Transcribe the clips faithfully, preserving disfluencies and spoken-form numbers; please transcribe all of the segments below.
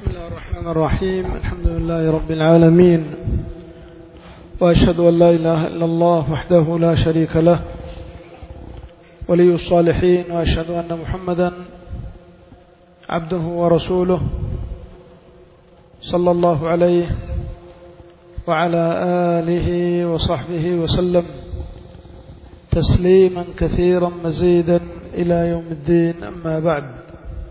بسم الله الرحمن الرحيم. الحمد لله رب العالمين، وأشهد أن لا إله إلا الله وحده لا شريك له ولي الصالحين، وأشهد أن محمدا عبده ورسوله صلى الله عليه وعلى آله وصحبه وسلم تسليما كثيرا مزيدا إلى يوم الدين. أما بعد،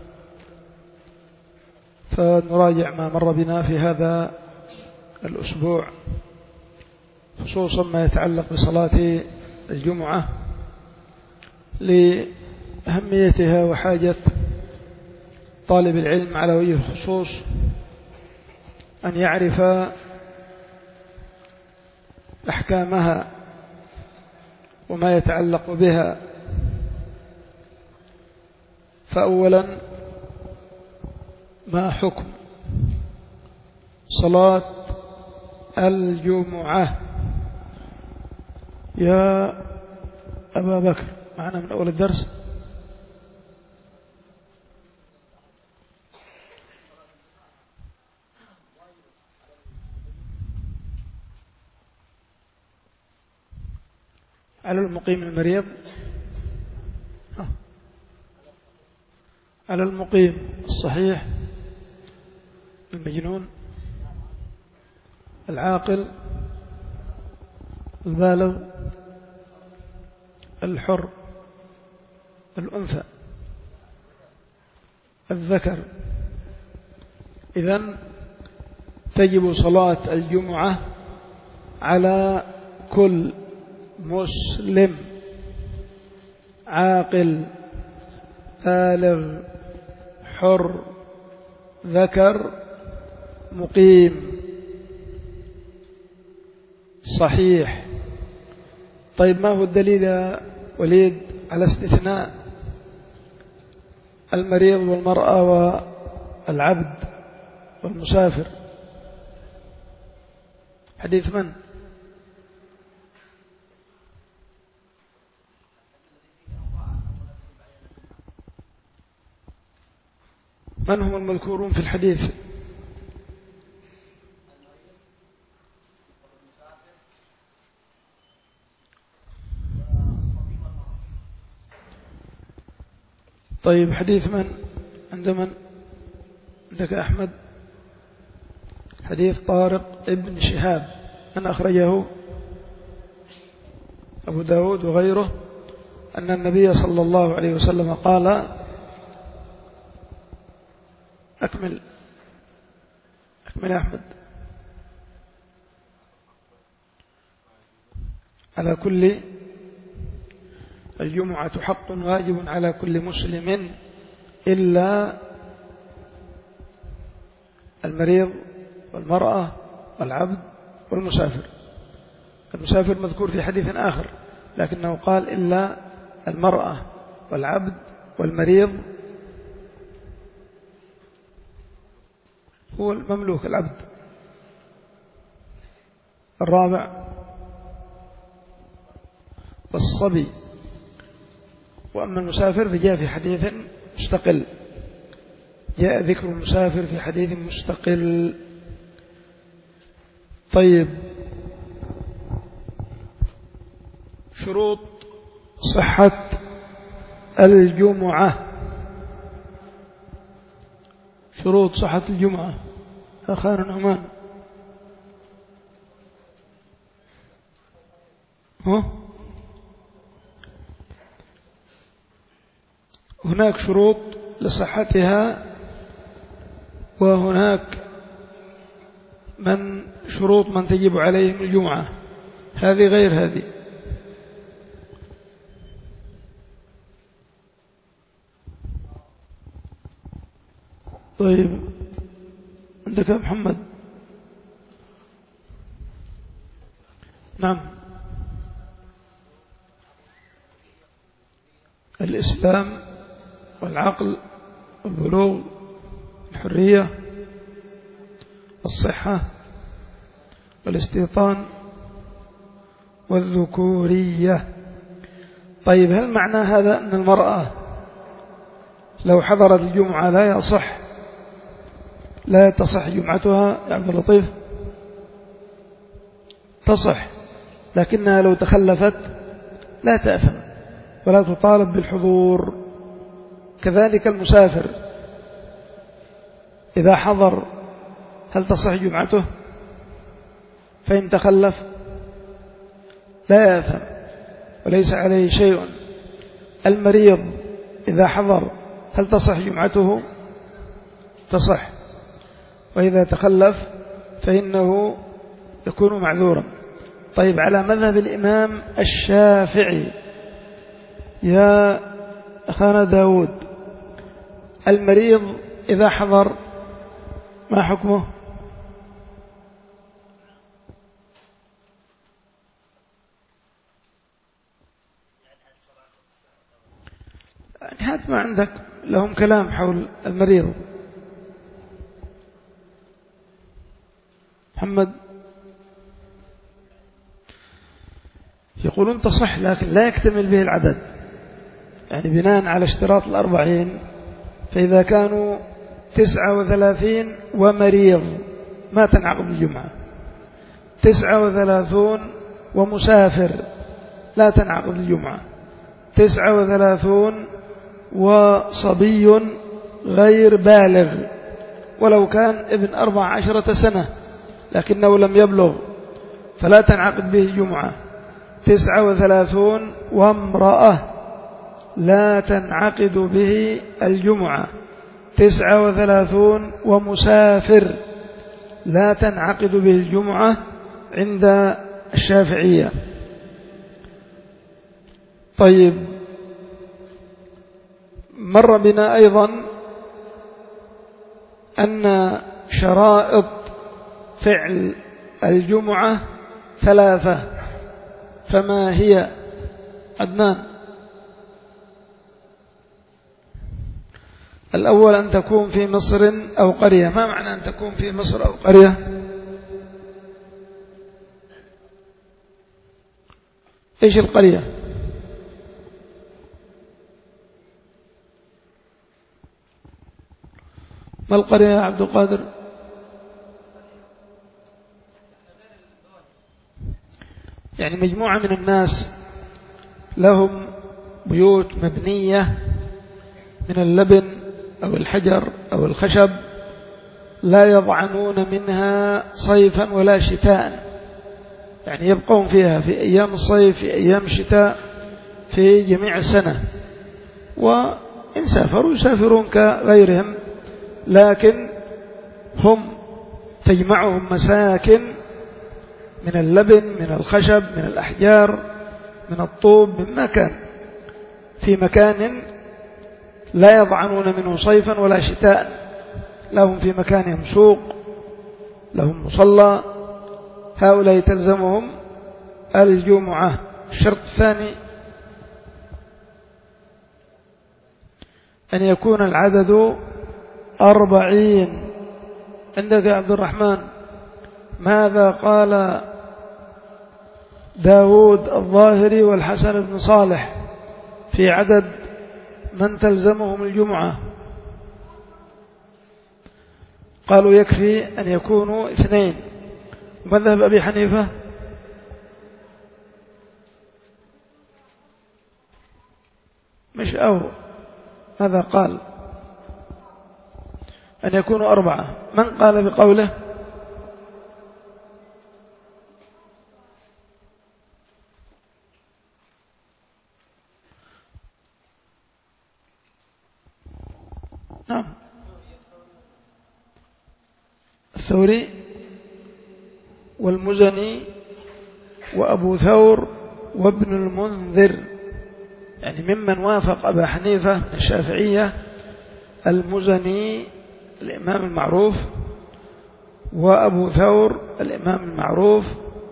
فنراجع ما مر بنا في هذا الأسبوع، خصوصا ما يتعلق بصلاة الجمعة لأهميتها وحاجة طالب العلم على وجه الخصوص أن يعرف أحكامها وما يتعلق بها. فأولا، ما حكم صلاة الجمعة؟ يا أبا بكر، معنا من أول الدرس. على المقيم المريض، على المقيم الصحيح، المجنون، العاقل، البالغ، الحر، الأنثى، الذكر. إذن تجب صلاة الجمعة على كل مسلم عاقل بالغ حر ذكر مقيم صحيح. طيب، ما هو الدليل يا وليد على استثناء المريض والمرأة والعبد والمسافر؟ حديث من؟ من هم المذكورون في الحديث؟ طيب، حديث من؟ عند من؟ عندك أحمد؟ حديث طارق ابن شهاب، من أخرجه؟ أبو داود وغيره، أن النبي صلى الله عليه وسلم قال: أكمل أكمل يا أحمد. على كل الجمعة حق واجب على كل مسلم إلا المريض والمرأة والعبد والمسافر. المسافر مذكور في حديث آخر، لكنه قال إلا المرأة والعبد والمريض هو المملوك العبد. الرابع والصبي. وأما المسافر فجاء في حديث مستقل، جاء ذكر المسافر في حديث مستقل. طيب، شروط صحة الجمعة. شروط صحة الجمعة أخانا نعمان. ها؟ هناك شروط لصحتها، وهناك من شروط من تجب عليهم الجمعة، هذه غير هذه. طيب، عندك يا محمد؟ نعم. الإسلام والعقل والبلوغ، الحرية، الصحة والاستيطان والذكورية. طيب، هل معنى هذا أن المرأة لو حضرت الجمعة لا يصح لا تصح جمعتها يا عبد اللطيف؟ تصح، لكنها لو تخلفت لا تأثم ولا تطالب بالحضور. كذلك المسافر إذا حضر هل تصح جمعته؟ فإن تخلف لا يأثم وليس عليه شيء. المريض إذا حضر هل تصح جمعته؟ تصح، وإذا تخلف فإنه يكون معذورا. طيب، على مذهب الإمام الشافعي يا أخانا داود، المريض إذا حضر ما حكمه؟ يعني هات ما عندك، لهم كلام حول المريض. محمد يقولون تصح، لكن لا يكتمل به العدد، يعني بناء على اشتراط الأربعين، فإذا كانوا تسعة وثلاثين ومريض ما تنعقد الجمعة، تسعة وثلاثون ومسافر لا تنعقد الجمعة، تسعة وثلاثون وصبي غير بالغ ولو كان ابن أربع عشرة سنة لكنه لم يبلغ فلا تنعقد به الجمعة، تسعة وثلاثون وامرأة لا تنعقد به الجمعة، تسعة وثلاثون ومسافر لا تنعقد به الجمعة عند الشافعية. طيب، مر بنا أيضا أن شرائط فعل الجمعة ثلاثة، فما هي عدنان؟ الأول أن تكون في مصر أو قرية. ما معنى أن تكون في مصر أو قرية؟ إيش القرية؟ ما القرية يا عبد القادر؟ يعني مجموعة من الناس لهم بيوت مبنية من اللبن أو الحجر أو الخشب لا يضعنون منها صيفا ولا شتاء، يعني يبقون فيها في أيام الصيف في أيام الشتاء في جميع السنة، وإن سافروا يسافرون كغيرهم، لكن هم تجمعهم مساكن من اللبن من الخشب من الأحجار من الطوب من مكان في مكان لا يضعنون منه صيفا ولا شتاء، لهم في مكانهم سوق لهم مصلى، هؤلاء تلزمهم الجمعة. الشرط الثاني أن يكون العدد أربعين. عندك يا عبد الرحمن ماذا قال داود الظاهري والحسن بن صالح في عدد من تلزمهم الجمعة؟ قالوا يكفي أن يكونوا اثنين. ومذهب أبي حنيفة مش أو ماذا قال؟ أن يكونوا أربعة. من قال بقوله؟ نعم الثوري والمزني وأبو ثور وابن المنذر، يعني ممن وافق أبا حنيفة من الشافعية المزني الإمام المعروف، وأبو ثور الإمام المعروف،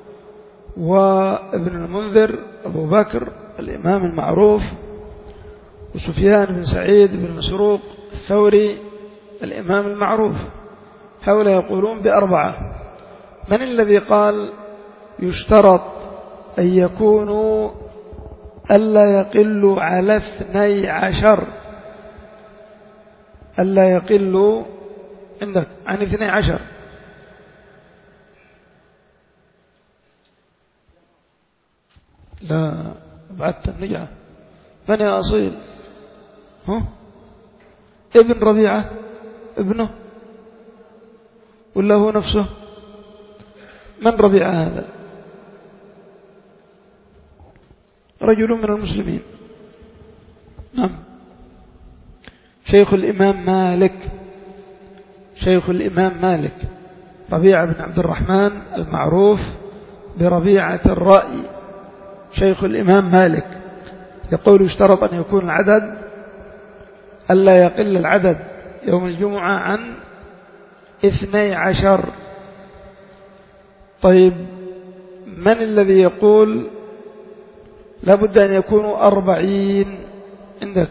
وابن المنذر أبو بكر الإمام المعروف، وسفيان بن سعيد بن مسروق الثوري الإمام المعروف. هؤلاء يقولون بأربعة. من الذي قال يشترط أن يكونوا ألا يقلوا على اثني عشر، ألا يقلوا عندك عن اثني عشر. لا بعدت النجعة. من يا أصيل؟ ها؟ ابن ربيعة ابنه ولا هو نفسه؟ من ربيعة هذا؟ رجل من المسلمين. نعم. شيخ الإمام مالك، شيخ الإمام مالك ربيعة بن عبد الرحمن المعروف بربيعة الرأي، شيخ الإمام مالك. يقول يشترط أن يكون العدد ألا يقل العدد يوم الجمعة عن اثني عشر. طيب من الذي يقول لابد أن يكونوا أربعين عندك؟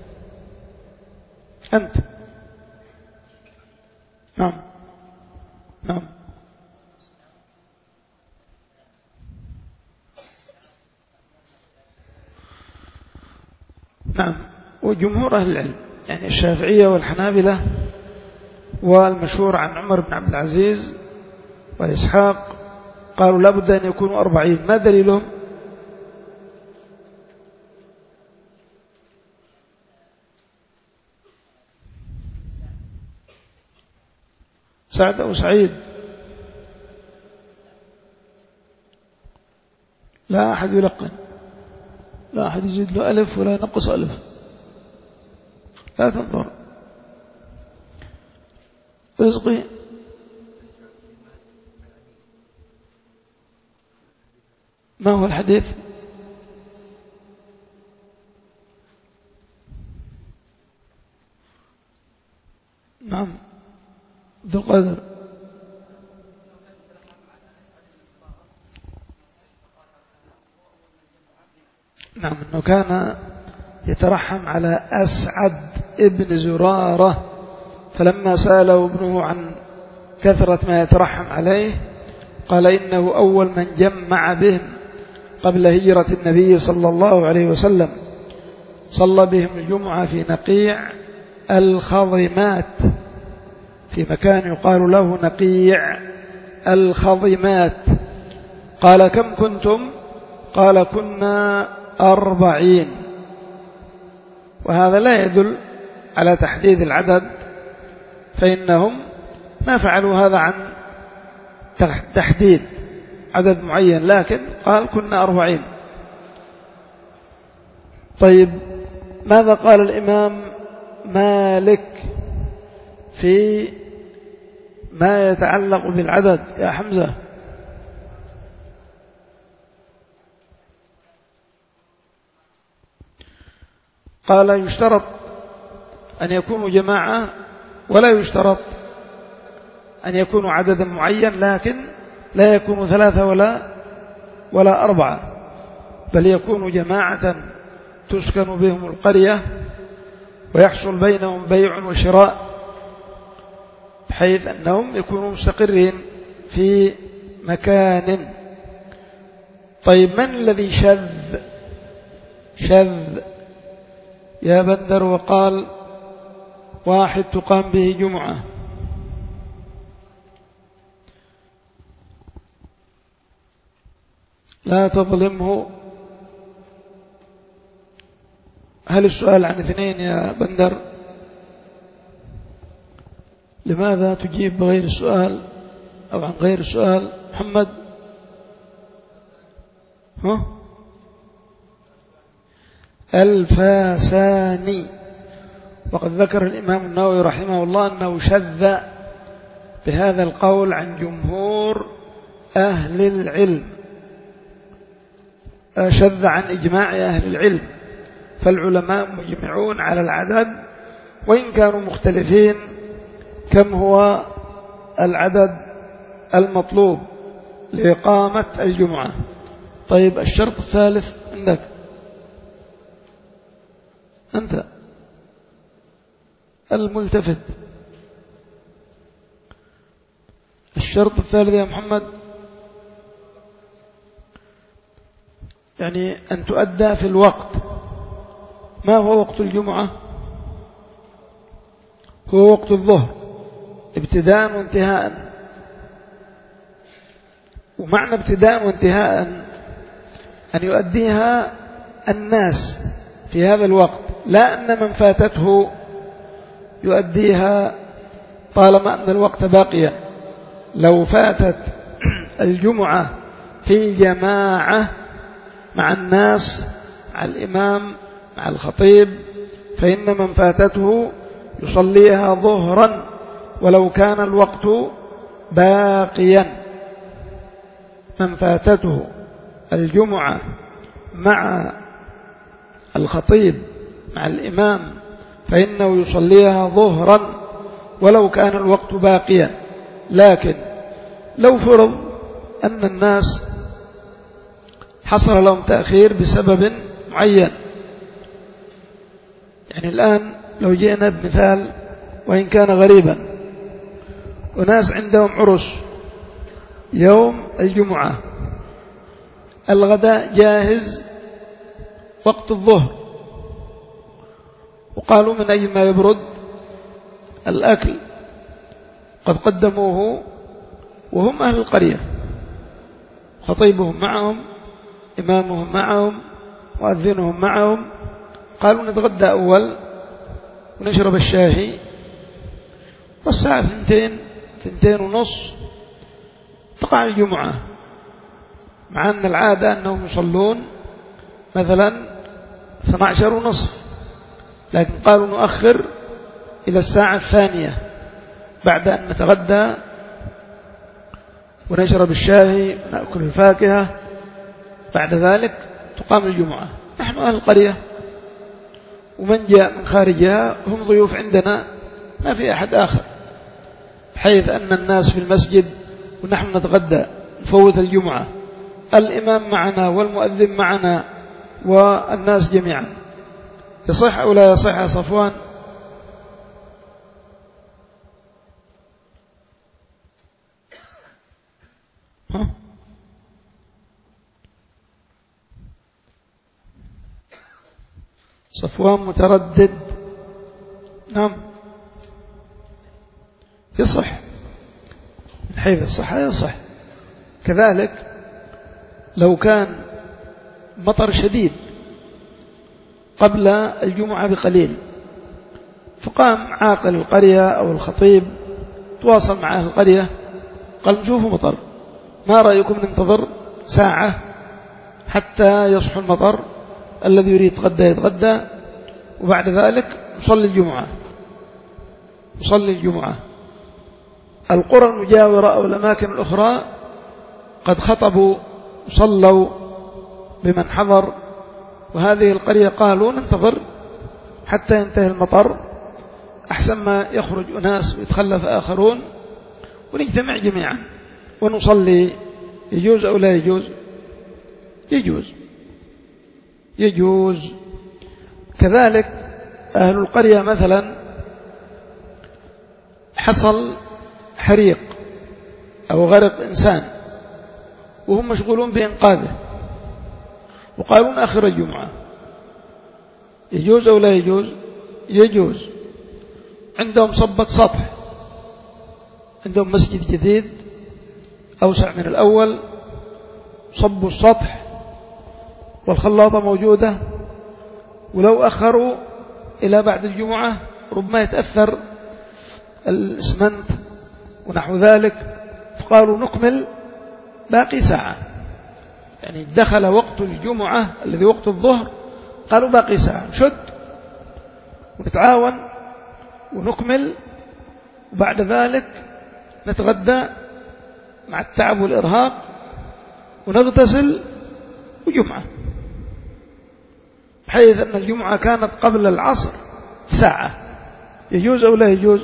أنت. نعم نعم. نعم. وجمهور أهل العلم يعني الشافعية والحنابلة والمشهور عن عمر بن عبد العزيز وإسحاق قالوا لابد أن يكونوا أربعين. ما دليلهم؟ سعد أو سعيد؟ لا أحد يلقن، لا أحد يزيد له ألف ولا ينقص ألف، لا تنظر. رزقي ما هو الحديث؟ نعم ذو القدر. نعم أنه كان يترحم على أسعد ابن زرارة، فلما سأله ابنه عن كثرة ما يترحم عليه قال إنه أول من جمع بهم قبل هجرة النبي صلى الله عليه وسلم، صلى بهم الجمعة في نقيع الخضمات، في مكان يقال له نقيع الخضمات. قال كم كنتم؟ قال كنا أربعين. وهذا لا يدل على تحديد العدد، فإنهم ما فعلوا هذا عن تحديد عدد معين، لكن قال كنا أربعين. طيب ماذا قال الإمام مالك في ما يتعلق بالعدد يا حمزة؟ قال يشترط أن يكونوا جماعة ولا يشترط أن يكونوا عددا معين، لكن لا يكونوا ثلاثة ولا ولا أربعة، بل يكونوا جماعة تسكن بهم القرية ويحصل بينهم بيع وشراء، بحيث أنهم يكونوا مستقرين في مكان. طيب من الذي شذ شذ يا بندر وقال واحد تقام به جمعة؟ لا تظلمه. هل السؤال عن اثنين يا بندر؟ لماذا تجيب بغير السؤال أو عن غير السؤال؟ محمد ها؟ الفاساني. وقد ذكر الإمام النووي رحمه الله أنه شذ بهذا القول عن جمهور أهل العلم، شذ عن إجماع أهل العلم، فالعلماء مجمعون على العدد وإن كانوا مختلفين كم هو العدد المطلوب لإقامة الجمعة. طيب الشرط الثالث عندك أنت الملتفت، الشرط الثالث يا محمد يعني أن تؤدى في الوقت. ما هو وقت الجمعة؟ هو وقت الظهر، ابتداء وانتهاء. ومعنى ابتداء وانتهاء أن يؤديها الناس في هذا الوقت، لا أن من فاتته يؤديها طالما أن الوقت باقيا. لو فاتت الجمعة في الجماعة مع الناس مع الإمام مع الخطيب فإن من فاتته يصليها ظهرا ولو كان الوقت باقيا. من فاتته الجمعة مع الخطيب مع الإمام فإنه يصليها ظهرا ولو كان الوقت باقيا. لكن لو فرض أن الناس حصل لهم تأخير بسبب معين، يعني الآن لو جئنا بمثال وإن كان غريبا، وناس عندهم عرس يوم الجمعة، الغداء جاهز وقت الظهر، وقالوا من أجل ما يبرد الأكل قد قدموه وهم أهل القرية، خطيبهم معهم إمامهم معهم مؤذنهم معهم، قالوا نتغدى أول ونشرب الشاهي، والساعة ثنتين ثنتين ونص تقع الجمعة، مع أن العادة أنهم يصلون مثلا اثني عشر ونصف، لكن قالوا نؤخر إلى الساعة الثانية بعد أن نتغدى ونشرب الشاهي ونأكل الفاكهة، بعد ذلك تقام الجمعة. نحن أهل القرية ومن جاء من خارجها هم ضيوف عندنا، ما في أحد آخر، بحيث أن الناس في المسجد ونحن نتغدى نفوت الجمعة، الإمام معنا والمؤذن معنا والناس جميعا. يصح أو لا يصح يا صفوان؟ ها؟ صفوان متردد. نعم يصح، من حيث الصحة يصح. كذلك لو كان مطر شديد قبل الجمعة بقليل، فقام عاقل القرية أو الخطيب تواصل مع أهل القرية قال نشوفوا مطر، ما رأيكم ننتظر ساعة حتى يصح المطر، الذي يريد يتغدى يتغدى، وبعد ذلك نصلي الجمعة نصلي الجمعة. القرى المجاورة أو الأماكن الأخرى قد خطبوا صلوا بمن حضر، وهذه القرية قالوا ننتظر حتى ينتهي المطر أحسن ما يخرج أناس ويتخلف آخرون، ونجتمع جميعا ونصلي. يجوز أو لا يجوز؟ يجوز يجوز. كذلك أهل القرية مثلا حصل حريق أو غرق إنسان وهم مشغولون بإنقاذه، وقالون آخر الجمعة، يجوز أو لا يجوز؟ يجوز. عندهم صبة سطح، عندهم مسجد جديد أوسع من الأول، صبوا السطح والخلاطة موجودة، ولو أخروا إلى بعد الجمعة ربما يتأثر الإسمنت ونحو ذلك، فقالوا نكمل باقي ساعة، يعني دخل وقت الجمعة الذي وقت الظهر، قالوا باقي ساعة نشد ونتعاون ونكمل، وبعد ذلك نتغدى مع التعب والإرهاق ونغتسل وجمعة، بحيث أن الجمعة كانت قبل العصر ساعة. يجوز أو لا يجوز؟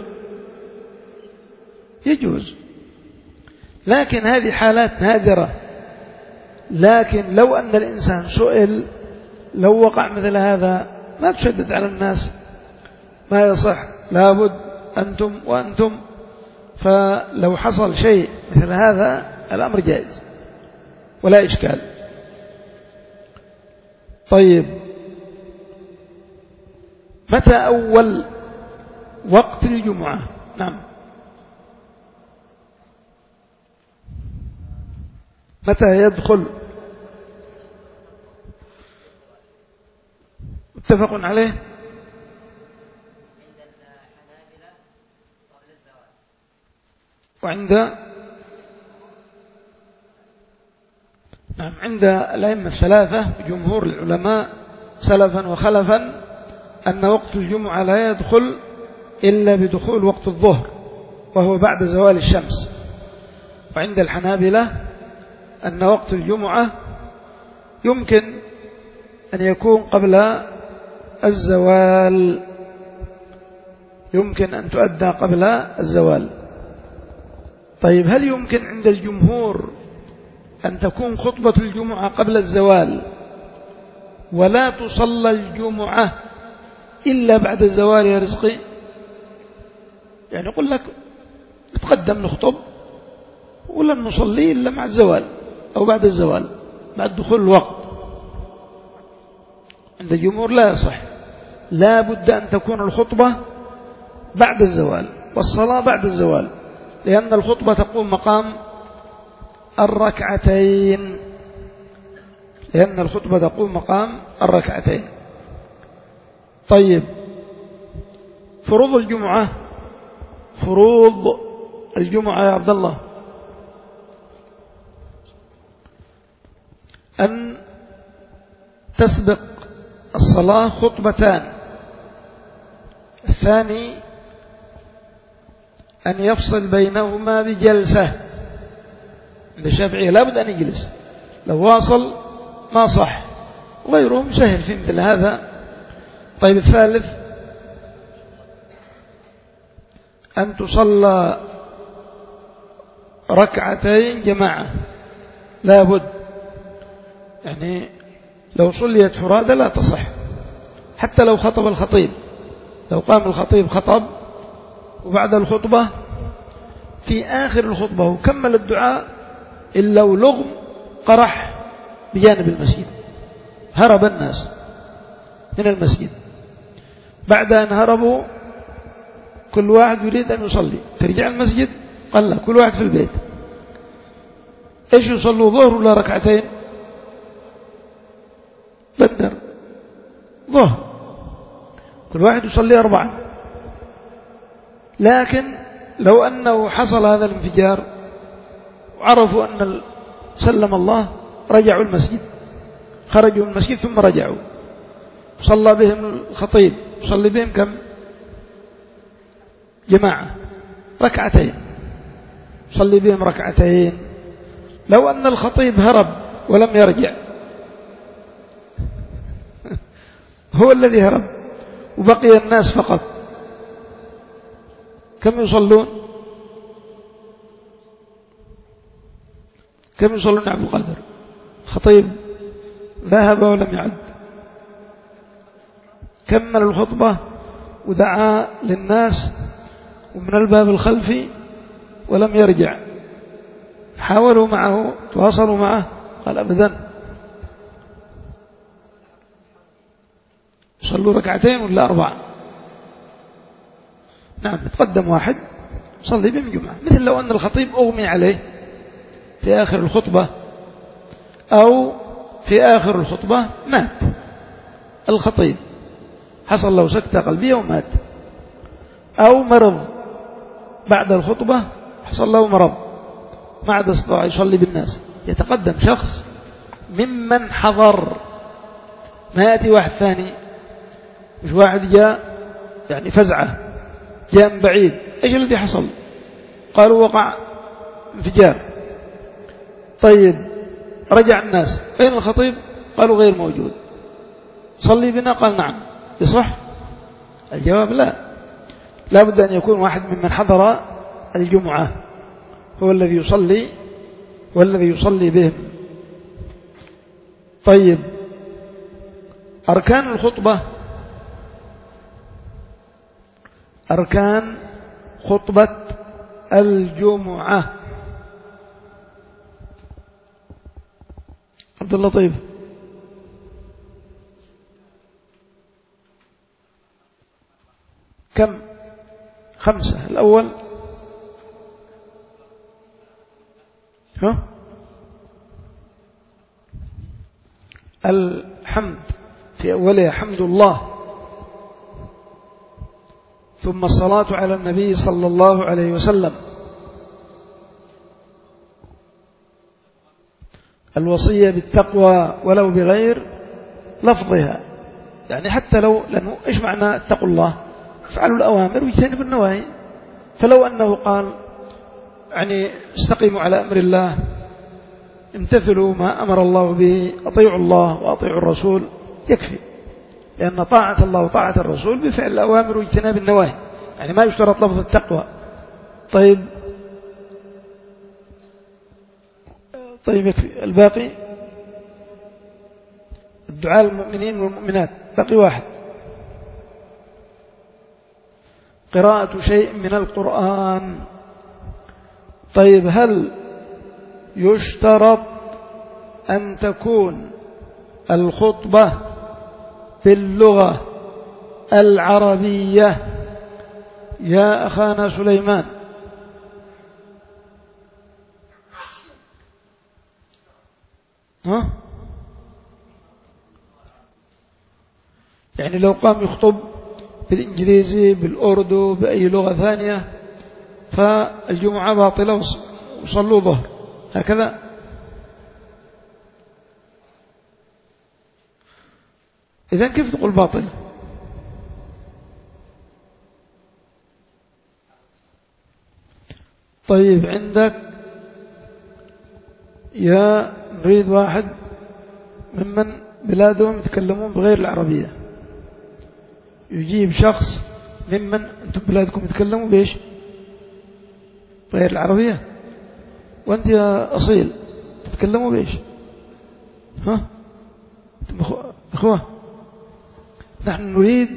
يجوز. لكن هذه حالات نادرة، لكن لو أن الإنسان سئل لو وقع مثل هذا ما تشدد على الناس، ما يصح، لابد أنتم وأنتم، فلو حصل شيء مثل هذا الأمر جائز ولا إشكال. طيب، متى أول وقت الجمعة؟ نعم متى يدخل؟ متفق عليه. وعند نعم عند الأئمة الثلاثة جمهور العلماء سلفا وخلفا أن وقت الجمعة لا يدخل إلا بدخول وقت الظهر وهو بعد زوال الشمس. وعند الحنابلة أن وقت الجمعة يمكن أن يكون قبل الزوال، يمكن أن تؤدى قبل الزوال. طيب هل يمكن عند الجمهور أن تكون خطبة الجمعة قبل الزوال ولا تصلى الجمعة إلا بعد الزوال يا رزقي؟ يعني يقول لك نتقدم نخطب ولن نصلي إلا مع الزوال أو بعد الزوال بعد دخول الوقت. عند الجمهور لا يصح، لا بد أن تكون الخطبة بعد الزوال والصلاة بعد الزوال، لأن الخطبة تقوم مقام الركعتين لأن الخطبة تقوم مقام الركعتين. طيب فروض الجمعة فروض الجمعة يا عبد الله أن تسبق الصلاة خطبتان، الثاني أن يفصل بينهما بجلسة. عند الشافعية لا بد أن يجلس، لو واصل ما صح، وغيرهم سهل في مثل هذا. طيب الثالث أن تصلى ركعتين جماعة، لا بد، يعني لو صليت فرادى لا تصح، حتى لو خطب الخطيب، لو قام الخطيب خطب وبعد الخطبة في آخر الخطبة وكمل الدعاء إلا ولغم قرح بجانب المسجد، هرب الناس من المسجد، بعد أن هربوا كل واحد يريد أن يصلي، ترجع المسجد قال لا، كل واحد في البيت. إيش يصلوا، ظهر ولا ركعتين؟ بدر ظهر، كل واحد يصلي أربعة. لكن لو أنه حصل هذا الانفجار وعرفوا أن سلم الله رجعوا المسجد، خرجوا من المسجد ثم رجعوا، صلى بهم الخطيب، صلي بهم كم جماعة؟ ركعتين، صلي بهم ركعتين. لو أن الخطيب هرب ولم يرجع، هو الذي هرب وبقي الناس فقط، كم يصلون؟ كم يصلون يا عبد القادر؟ الخطيب ذهب ولم يعد، كمل الخطبة ودعا للناس ومن الباب الخلفي ولم يرجع، حاولوا معه تواصلوا معه قال أبدا، صلوا ركعتين ولا أربعة؟ نعم، تقدم واحد صلي بهم جمعة. مثل لو أن الخطيب أغمي عليه في آخر الخطبة أو في آخر الخطبة مات الخطيب، حصل له سكتة قلبية ومات، أو مرض بعد الخطبة حصل له مرض ما عاد استطاع يصلي بالناس، يتقدم شخص ممن حضر، ما يأتي واحد ثاني، مش واحد جاء يعني فزعة جاء من بعيد. إيش الذي حصل؟ قالوا وقع انفجار. طيب رجع الناس، أين الخطيب؟ قالوا غير موجود. صلي بنا؟ قال نعم. يصح؟ الجواب لا، لا بد أن يكون واحد ممن حضر الجمعة هو الذي يصلي والذي يصلي بهم. طيب أركان الخطبة، أركان خطبة الجمعة، عبد اللطيف كم؟ خمسة. الأول ها الحمد في أولها حمد الله، ثم الصلاة على النبي صلى الله عليه وسلم، الوصية بالتقوى ولو بغير لفظها، يعني حتى لو، لأنه إيش معنى اتقوا الله؟ افعلوا الأوامر واجتنبوا النواهي. فلو أنه قال يعني استقيموا على أمر الله، امتثلوا ما أمر الله به، أطيعوا الله وأطيعوا الرسول، يكفي، لأن طاعة الله وطاعة الرسول بفعل الأوامر واجتناب النواهي، يعني ما يشترط لفظ التقوى. طيب طيب يكفي. الباقي الدعاء للمؤمنين والمؤمنات، باقي واحد، قراءة شيء من القرآن. طيب هل يشترط أن تكون الخطبة باللغة العربية يا أخانا سليمان؟ ها؟ يعني لو قام يخطب بالإنجليزي بالأردو بأي لغة ثانية فالجمعة باطلة وصلوا ظهر، هكذا؟ إذن كيف تقول باطل؟ طيب عندك يا نريد واحد ممن بلادهم يتكلمون بغير العربية، يجيب شخص ممن أنتم بلادكم يتكلموا بإيش؟ غير العربية، وأنت يا أصيل تتكلموا بإيش؟ ها؟ أخوة نحن نريد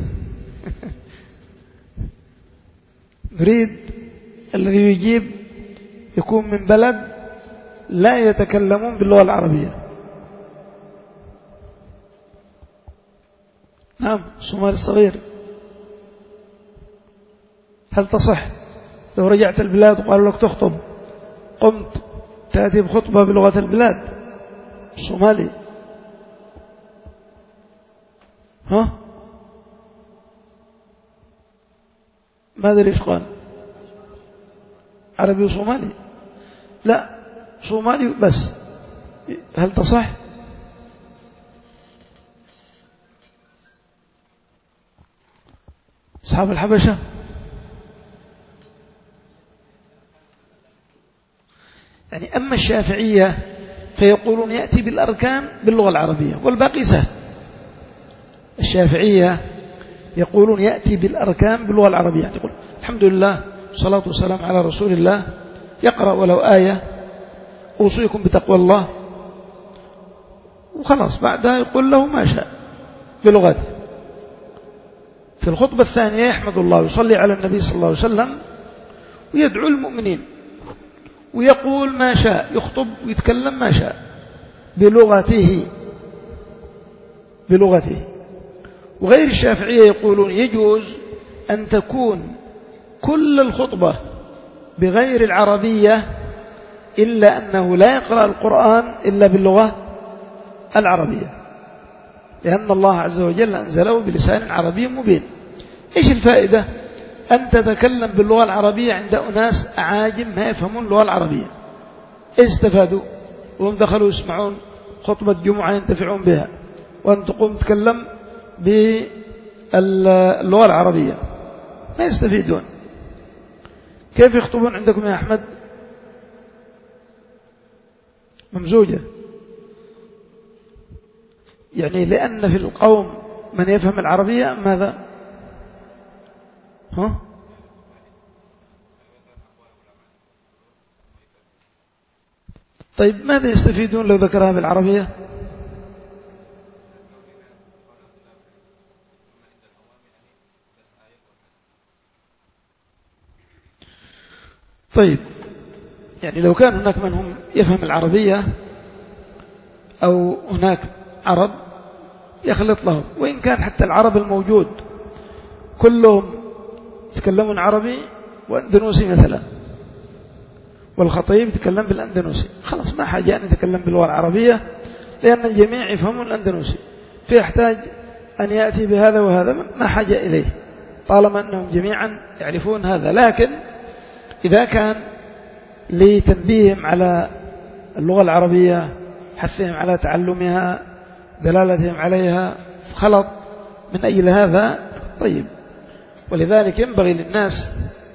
نريد الذي يجيب يكون من بلد لا يتكلمون باللغة العربية. نعم، الصومال الصغير. هل تصح لو رجعت البلاد وقالوا لك تخطب قمت تأتي بخطبة بلغة البلاد الصومالي؟ ها؟ ما أدري إيش قال، عربي وصومالي؟ لا، صومالي بس. هل تصح؟ أصحاب الحبشة يعني. أما الشافعية فيقولون يأتي بالأركان باللغة العربية والباقي سهل. الشافعية يقولون يأتي بالأركان باللغة العربية، يعني يقول الحمد لله والصلاة والسلام على رسول الله، يقرأ ولو آية أوصيكم بتقوى الله، وخلاص بعدها يقول له ما شاء بلغته. في الخطبة الثانية يحمد الله ويصلي على النبي صلى الله عليه وسلم ويدعو المؤمنين ويقول ما شاء، يخطب ويتكلم ما شاء بلغته بلغته. وغير الشافعية يقولون يجوز أن تكون كل الخطبة بغير العربية إلا أنه لا يقرأ القرآن إلا باللغة العربية، لأن الله عز وجل أنزله بلسان عربي مبين. إيش الفائدة أن تتكلم باللغة العربية عند أناس أعاجم ما يفهمون اللغة العربية؟ استفادوا وهم دخلوا يسمعون خطبة جمعة ينتفعون بها، وأن تقوم تتكلم باللغة العربية ما يستفيدون. كيف يخطبون عندكم يا أحمد؟ ممزوجة، يعني لأن في القوم من يفهم العربية ماذا؟ ها؟ طيب ماذا يستفيدون لو ذكرها بالعربية؟ طيب يعني لو كان هناك من هم يفهم العربية أو هناك عرب يخلط لهم، وإن كان حتى العرب الموجود كلهم يتكلمون عربي وأندونوسي مثلا، والخطيب يتكلم بالأندونوسي، خلاص ما حاجة أن يتكلم باللغة العربية، لأن الجميع يفهمون الأندونيسي، فيحتاج أن يأتي بهذا وهذا ما حاجة إليه طالما أنهم جميعا يعرفون هذا. لكن إذا كان لتنبيههم على اللغة العربية، حثهم على تعلمها، دلالتهم عليها، خلط من أجل هذا طيب. ولذلك ينبغي للناس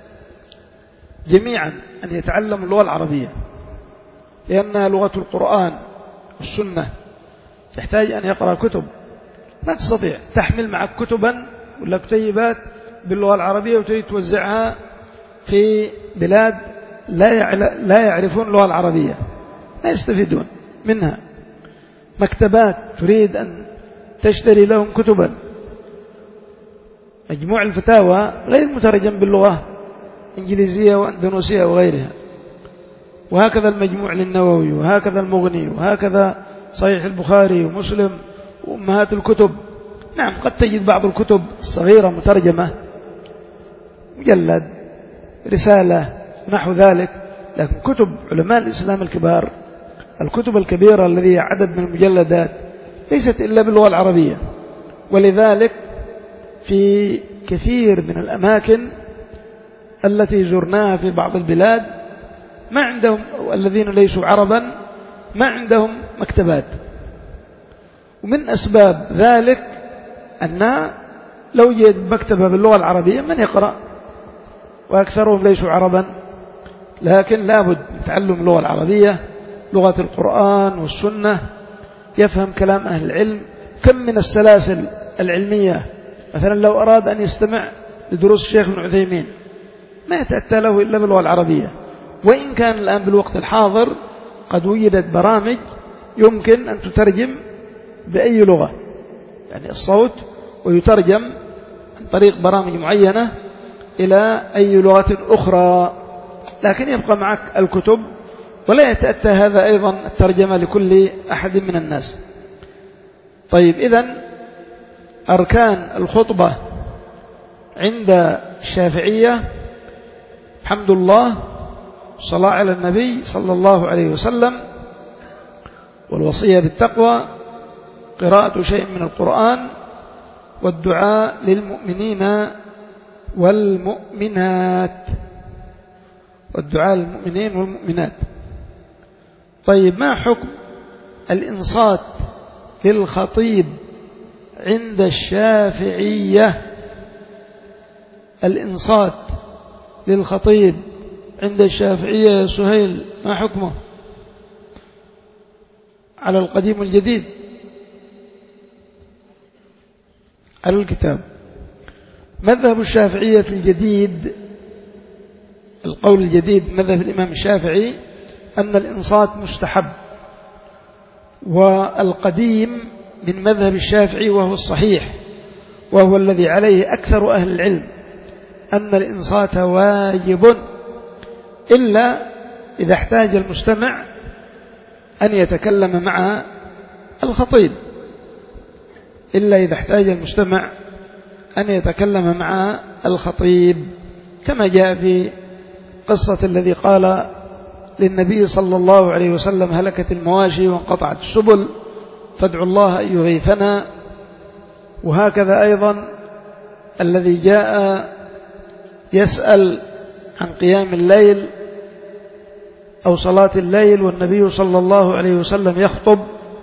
جميعا أن يتعلموا اللغة العربية، لأنها لغة القرآن والسنة، تحتاج أن يقرأ كتب، لا تستطيع تحمل معك كتبا ولا كتيبات باللغة العربية وتوزعها في بلاد لا يعرفون اللغة العربية، لا يستفيدون منها. مكتبات تريد أن تشتري لهم كتبا، مجموع الفتاوى غير مترجم باللغة إنجليزية وأندونيسية وغيرها، وهكذا المجموع للنووي، وهكذا المغني، وهكذا صحيح البخاري ومسلم وأمهات الكتب. نعم قد تجد بعض الكتب الصغيرة مترجمة، مجلد، رسالة ونحو ذلك، لكن كتب علماء الإسلام الكبار، الكتب الكبيرة الذي عدد من المجلدات ليست إلا باللغة العربية. ولذلك في كثير من الأماكن التي زرناها في بعض البلاد ما عندهم، الذين ليسوا عربا ما عندهم مكتبات، ومن أسباب ذلك أن لو وجد مكتبة باللغة العربية من يقرأ، وأكثرهم ليسوا عربا. لكن لابد من تعلم اللغة العربية، لغة القرآن والسنة، يفهم كلام أهل العلم. كم من السلاسل العلمية مثلا لو أراد أن يستمع لدروس الشيخ ابن عثيمين ما يتأتى له إلا باللغة العربية، وإن كان الآن بالوقت الحاضر قد وجدت برامج يمكن أن تترجم بأي لغة، يعني الصوت ويترجم عن طريق برامج معينة إلى أي لغة أخرى، لكن يبقى معك الكتب، ولا يتأتى هذا أيضا الترجمة لكل أحد من الناس. طيب، إذن أركان الخطبة عند الشافعية حمد الله، الصلاة على النبي صلى الله عليه وسلم، والوصية بالتقوى، قراءة شيء من القرآن، والدعاء للمؤمنين والمؤمنات، والدعاء للمؤمنين والمؤمنات. طيب، ما حكم الإنصات للخطيب عند الشافعية؟ الإنصات للخطيب عند الشافعية يا سهيل ما حكمه على القديم والجديد؟ على الكتاب. مذهب الشافعية في الجديد، القول الجديد مذهب الإمام الشافعي أن الإنصات مستحب، والقديم من مذهب الشافعي وهو الصحيح وهو الذي عليه أكثر أهل العلم أن الإنصات واجب، إلا إذا احتاج المستمع أن يتكلم مع الخطيب، إلا إذا احتاج المستمع أن يتكلم مع الخطيب، كما جاء في قصة الذي قال للنبي صلى الله عليه وسلم هلكت المواشي وانقطعت السبل فادعوا الله أن يغيثنا. وهكذا أيضا الذي جاء يسأل عن قيام الليل أو صلاة الليل والنبي صلى الله عليه وسلم يخطب.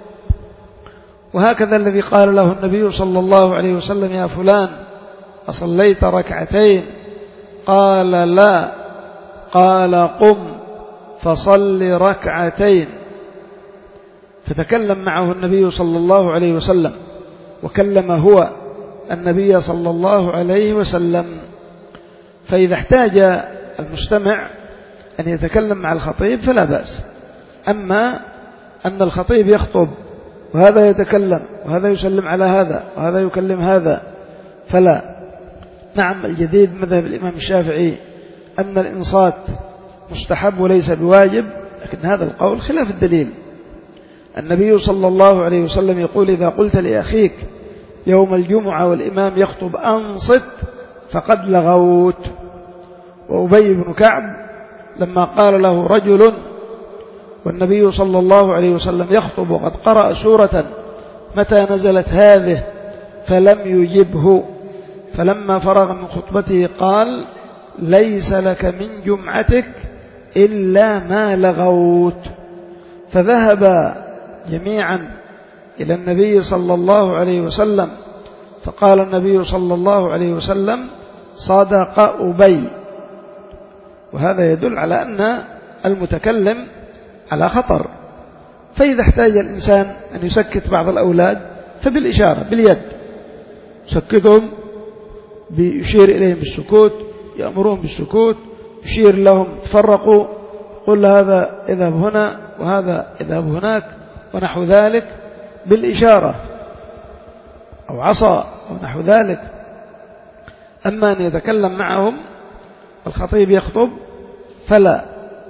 وهكذا الذي قال له النبي صلى الله عليه وسلم يا فلان أصليت ركعتين؟ قال لا. قال قم فصل ركعتين. فتكلم معه النبي صلى الله عليه وسلم، وكلم هو النبي صلى الله عليه وسلم. فإذا احتاج المستمع أن يتكلم مع الخطيب فلا بأس. أما أن الخطيب يخطب وهذا يتكلم وهذا يسلم على هذا وهذا يكلم هذا فلا. نعم، الجديد مذهب الإمام الشافعي أن الإنصات مستحب وليس بواجب، لكن هذا القول خلاف الدليل. النبي صلى الله عليه وسلم يقول إذا قلت لأخيك يوم الجمعة والإمام يخطب أنصت فقد لغوت. وأبي بن كعب لما قال له رجل والنبي صلى الله عليه وسلم يخطب وقد قرأ سورة متى نزلت هذه فلم يجبه، فلما فرغ من خطبته قال ليس لك من جمعتك إلا ما لغوت. فذهب جميعا إلى النبي صلى الله عليه وسلم، فقال النبي صلى الله عليه وسلم صدق أبي. وهذا يدل على أن المتكلم على خطر، فإذا احتاج الإنسان أن يسكت بعض الأولاد فبالإشارة باليد يسكتهم، يشير إليهم بالسكوت، يأمرهم بالسكوت، يشير لهم تفرقوا، قل هذا اذهب هنا وهذا اذهب هناك ونحو ذلك بالإشارة، أو عصا ونحو ذلك. أما أن يتكلم معهم الخطيب يخطب فلا.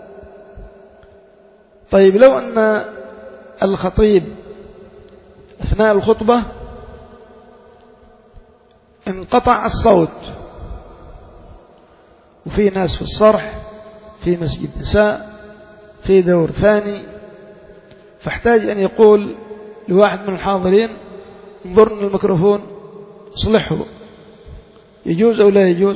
طيب لو أن الخطيب أثناء الخطبة انقطع الصوت، وفي ناس في الصرح، في مسجد نساء، في دور ثاني، فاحتاج أن يقول لواحد من الحاضرين انظرني الميكروفون اصلحه، يجوز أو لا يجوز؟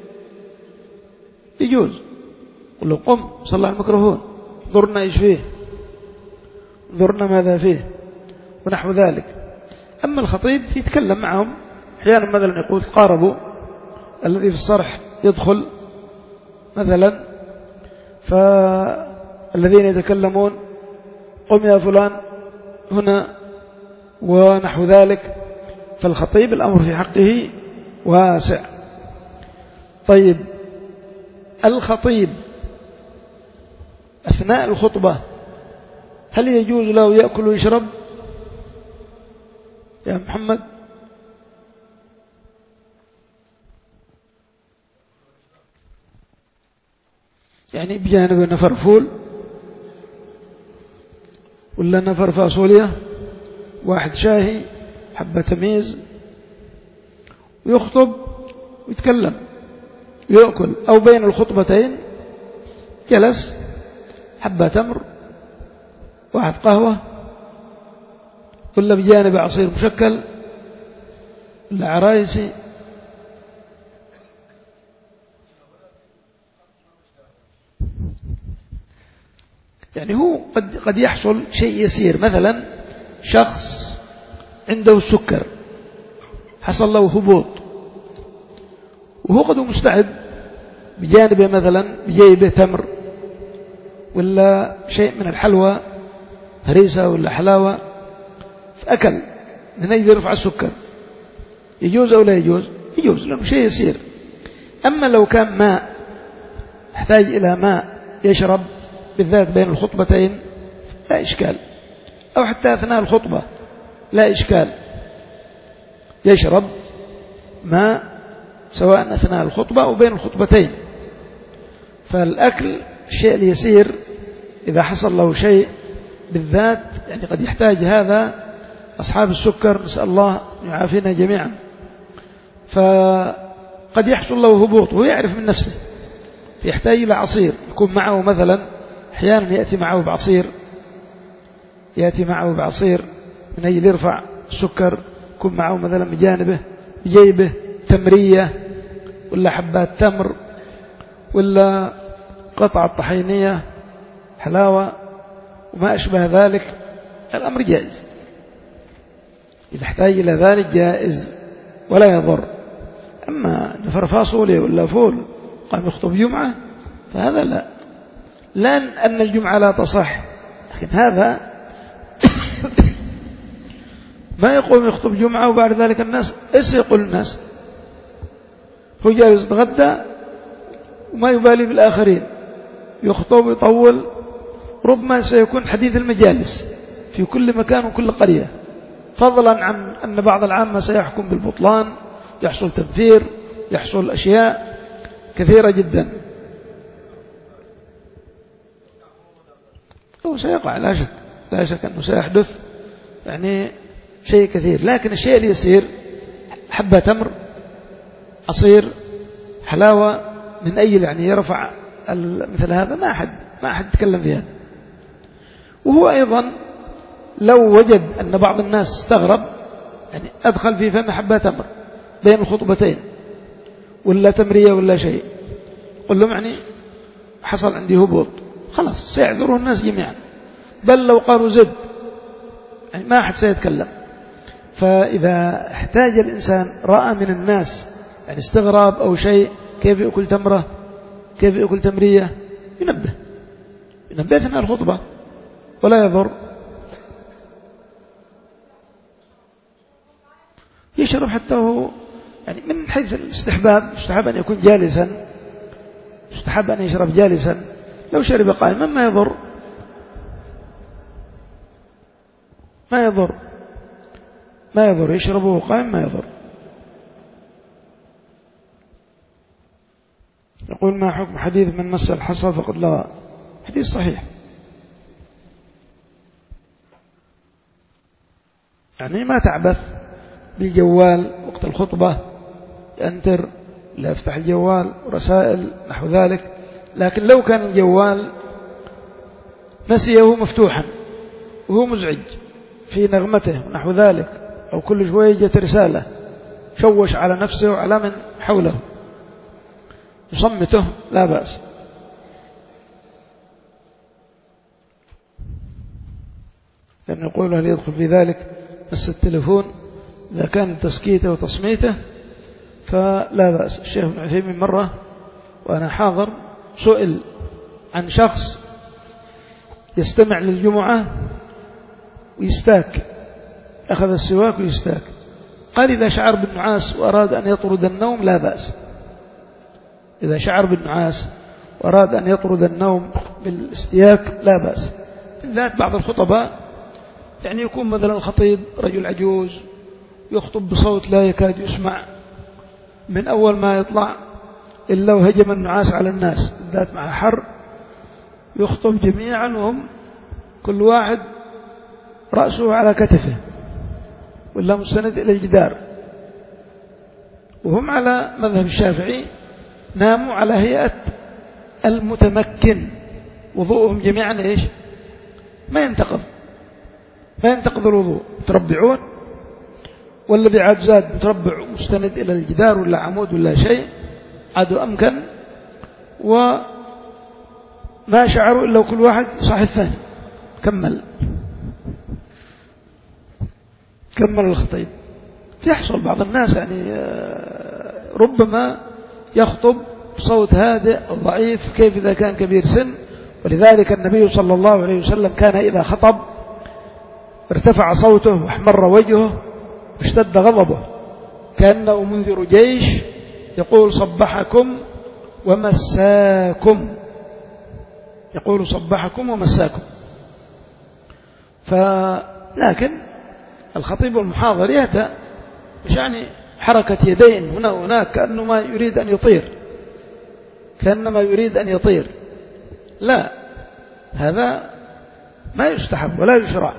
يجوز. قل له قم صلح الميكروفون، انظرنا إيش فيه، انظرنا ماذا فيه ونحو ذلك. أما الخطيب يتكلم معهم أحيانا، مثلا يقول قاربوا، الذي في الصرح يدخل مثلا، فالذين يتكلمون قم يا فلان هنا ونحو ذلك. فالخطيب الأمر في حقه واسع. طيب الخطيب أثناء الخطبة هل يجوز له يأكل ويشرب يا محمد؟ يعني بجانب نفر فول ولا نفر فاصوليا، واحد شاهي، حبة تميز، ويخطب ويتكلم ويأكل، أو بين الخطبتين جلس حبة تمر، واحد قهوة، ولا بجانب عصير مشكل، ولا عرايسي. يعني هو قد قد يحصل شيء يسير، مثلا شخص عنده السكر حصل له هبوط، وهو قد مستعد بجانبه مثلا بجيبه تمر ولا شيء من الحلوى، هريسة ولا حلاوة، فأكل من أجل يرفع السكر، يجوز أو لا يجوز؟ يجوز لأنه شيء يسير. أما لو كان ماء يحتاج إلى ماء يشرب بالذات بين الخطبتين لا إشكال، أو حتى أثناء الخطبة لا إشكال، يشرب ماء سواء أثناء الخطبة أو بين الخطبتين. فالأكل الشيء اليسير إذا حصل له شيء بالذات، يعني قد يحتاج هذا أصحاب السكر، نسأل الله يعافينا جميعا، فقد يحصل له هبوط ويعرف من نفسه، فيحتاج إلى عصير يكون معه، مثلا أحيانا يأتي معه بعصير، يأتي معه بعصير من أجل يرفع السكر، يكون معه مثلا بجانبه بجيبه تمرية ولا حبات تمر ولا قطعة طحينية حلاوة وما أشبه ذلك. الأمر جائز، إذا احتاج إلى ذلك جائز ولا يضر. أما نفر فاصولي ولا فول قام يخطب جمعة فهذا لا، لأن أن الجمعة لا تصح، لكن هذا ما يقوم يخطب جمعة وبعد ذلك الناس إيش يقول الناس؟ هو جالس يتغدى وما يبالي بالآخرين، يخطب ويطول، ربما سيكون حديث المجالس في كل مكان وكل قرية، فضلا عن أن بعض العامة سيحكم بالبطلان، يحصل تنفير، يحصل أشياء كثيرة جدا. هو سيقع لا شك، لا شك أنه سيحدث يعني شيء كثير، لكن الشيء اللي يصير حبة تمر، عصير، حلاوة، من أجل يعني يرفع مثل هذا، ما أحد ما أحد يتكلم في هذا. وهو أيضا لو وجد أن بعض الناس استغرب، يعني أدخل في فم حبة تمر بين الخطبتين ولا تمرية ولا شيء، قل لهم يعني حصل عندي هبوط، خلاص سيعذره الناس جميعا، بل لو قالوا زد يعني ما أحد سيتكلم. فإذا احتاج الإنسان رأى من الناس يعني استغراب أو شيء، كيف يأكل تمرة، كيف يأكل تمرية، ينبه ينبه أثناء الخطبة ولا يضر. يشرب حتى هو يعني من حيث الاستحباب، يستحب أن يكون جالسا، يستحب أن يشرب جالسا، لو شرب قائما ما يضر ما يضر ما يضر يشربه قائم ما يضر. يقول ما حكم حديث من مس الحصى فقد لغى؟ حديث صحيح، يعني ما تعبث بالجوال وقت الخطبة، ينتر لا يفتح الجوال ورسائل نحو ذلك. لكن لو كان الجوال نسيه مفتوحا وهو مزعج في نغمته ونحو ذلك، أو كل شوية جت رسالة شوش على نفسه وعلى من حوله، يصمته لا بأس. لأنه يقول هل يدخل في ذلك مس التلفون؟ إذا كان تسكيته وتصميته فلا بأس. الشيخ ابن عثيمين مرة وأنا حاضر سئل عن شخص يستمع للجمعة ويستاك، أخذ السواك ويستاك، قال إذا شعر بالنعاس وأراد أن يطرد النوم لا بأس. إذا شعر بالنعاس وأراد أن يطرد النوم بالاستياك لا بأس. بالذات بعض الخطباء يعني يكون مثلا الخطيب رجل عجوز يخطب بصوت لا يكاد يسمع، من أول ما يطلع إلا وهجم النعاس على الناس، بالذات مع حر، يخطب جميعا وهم كل واحد رأسه على كتفه ولا مستند إلى الجدار، وهم على مذهب الشافعي ناموا على هيئة المتمكن، وضوءهم جميعا إيش؟ ما ينتقض ما ينتقض الوضوء، متربعون، والذي عاد زاد متربع مستند إلى الجدار ولا عمود ولا شيء عادوا أمكن، وما شعروا إلا كل واحد صاحب الثاني كمل كمل الخطيب. يحصل بعض الناس يعني ربما يخطب بصوت هادئ أو ضعيف، كيف إذا كان كبير سن. ولذلك النبي صلى الله عليه وسلم كان إذا خطب ارتفع صوته واحمر وجهه واشتد غضبه، كأنه منذر جيش يقول صبحكم ومساكم، يقول صبحكم ومساكم. فلكن الخطيب المحاضر يهدأ، مش يعني حركة يدين هنا وهناك كأنه ما يريد أن يطير، كأنما يريد أن يطير، لا، هذا ما يستحب ولا يشرع.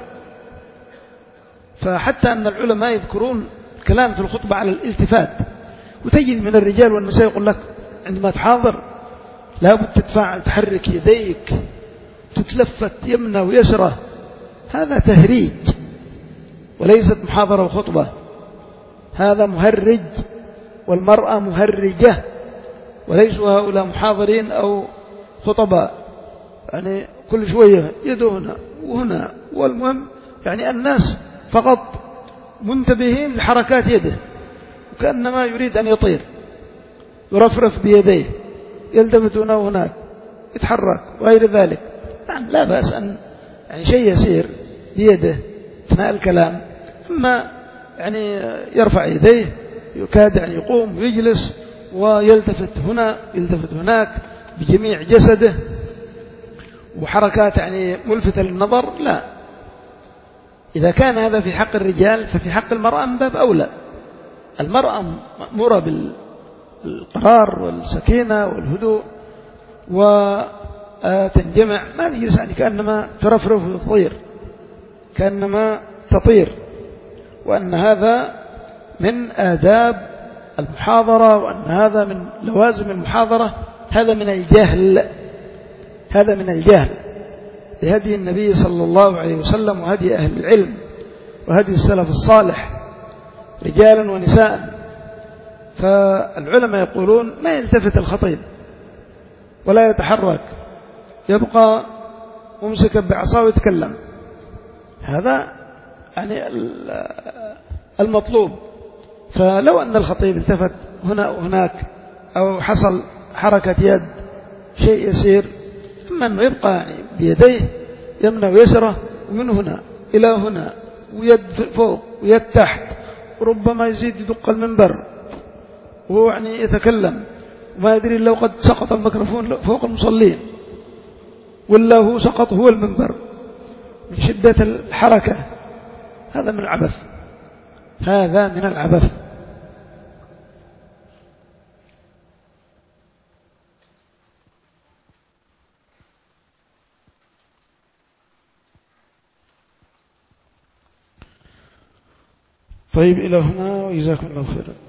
فحتى أن العلماء يذكرون كلام في الخطبة على الالتفات، وتجد من الرجال والنساء يقول لك عندما تحاضر لابد تدفع تحرك يديك تتلفت يمنى ويسرى، هذا تهريج وليست محاضرة وخطبة، هذا مهرج، والمرأة مهرجة، وليسوا هؤلاء محاضرين أو خطباء، يعني كل شوية يده هنا وهنا، والمهم يعني الناس فقط منتبهين لحركات يده، وكأنما يريد أن يطير، يرفرف بيديه، يلتفت هنا وهناك، يتحرك وغير ذلك. نعم لا بأس أن يعني شيء يسير بيده أثناء الكلام، أما يعني يرفع يديه يكاد أن يقوم ويجلس ويلتفت هنا يلتفت هناك بجميع جسده وحركات يعني ملفتة للنظر، لا. إذا كان هذا في حق الرجال ففي حق المرأة من باب أولى. المرأة مأمورة بالقرار والسكينة والهدوء وتنجمع، ما تجلس يعني كأنما ترفرف وتطير، كأنما تطير. وأن هذا من آداب المحاضرة، وأن هذا من لوازم المحاضرة، هذا من الجهل هذا من الجهل بهدي النبي صلى الله عليه وسلم وهدي أهل العلم وهدي السلف الصالح رجالا ونساء. فالعلماء يقولون ما يلتفت الخطيب ولا يتحرك، يبقى ممسكا بعصاه ويتكلم. هذا يعني المطلوب. فلو أن الخطيب التفت هنا وهناك أو حصل حركة يد شيء يسير، أما أنه يبقى يعني بيديه يمنى ويسره ومن هنا إلى هنا ويد فوق ويد تحت، وربما يزيد يدق المنبر وهو يعني يتكلم وما يدري لو قد سقط الميكروفون فوق المصلين ولا هو سقط هو المنبر من شدة الحركة. هذا من العبث، هذا من العبث. طيب إلى هنا وجزاكم الله خيرا.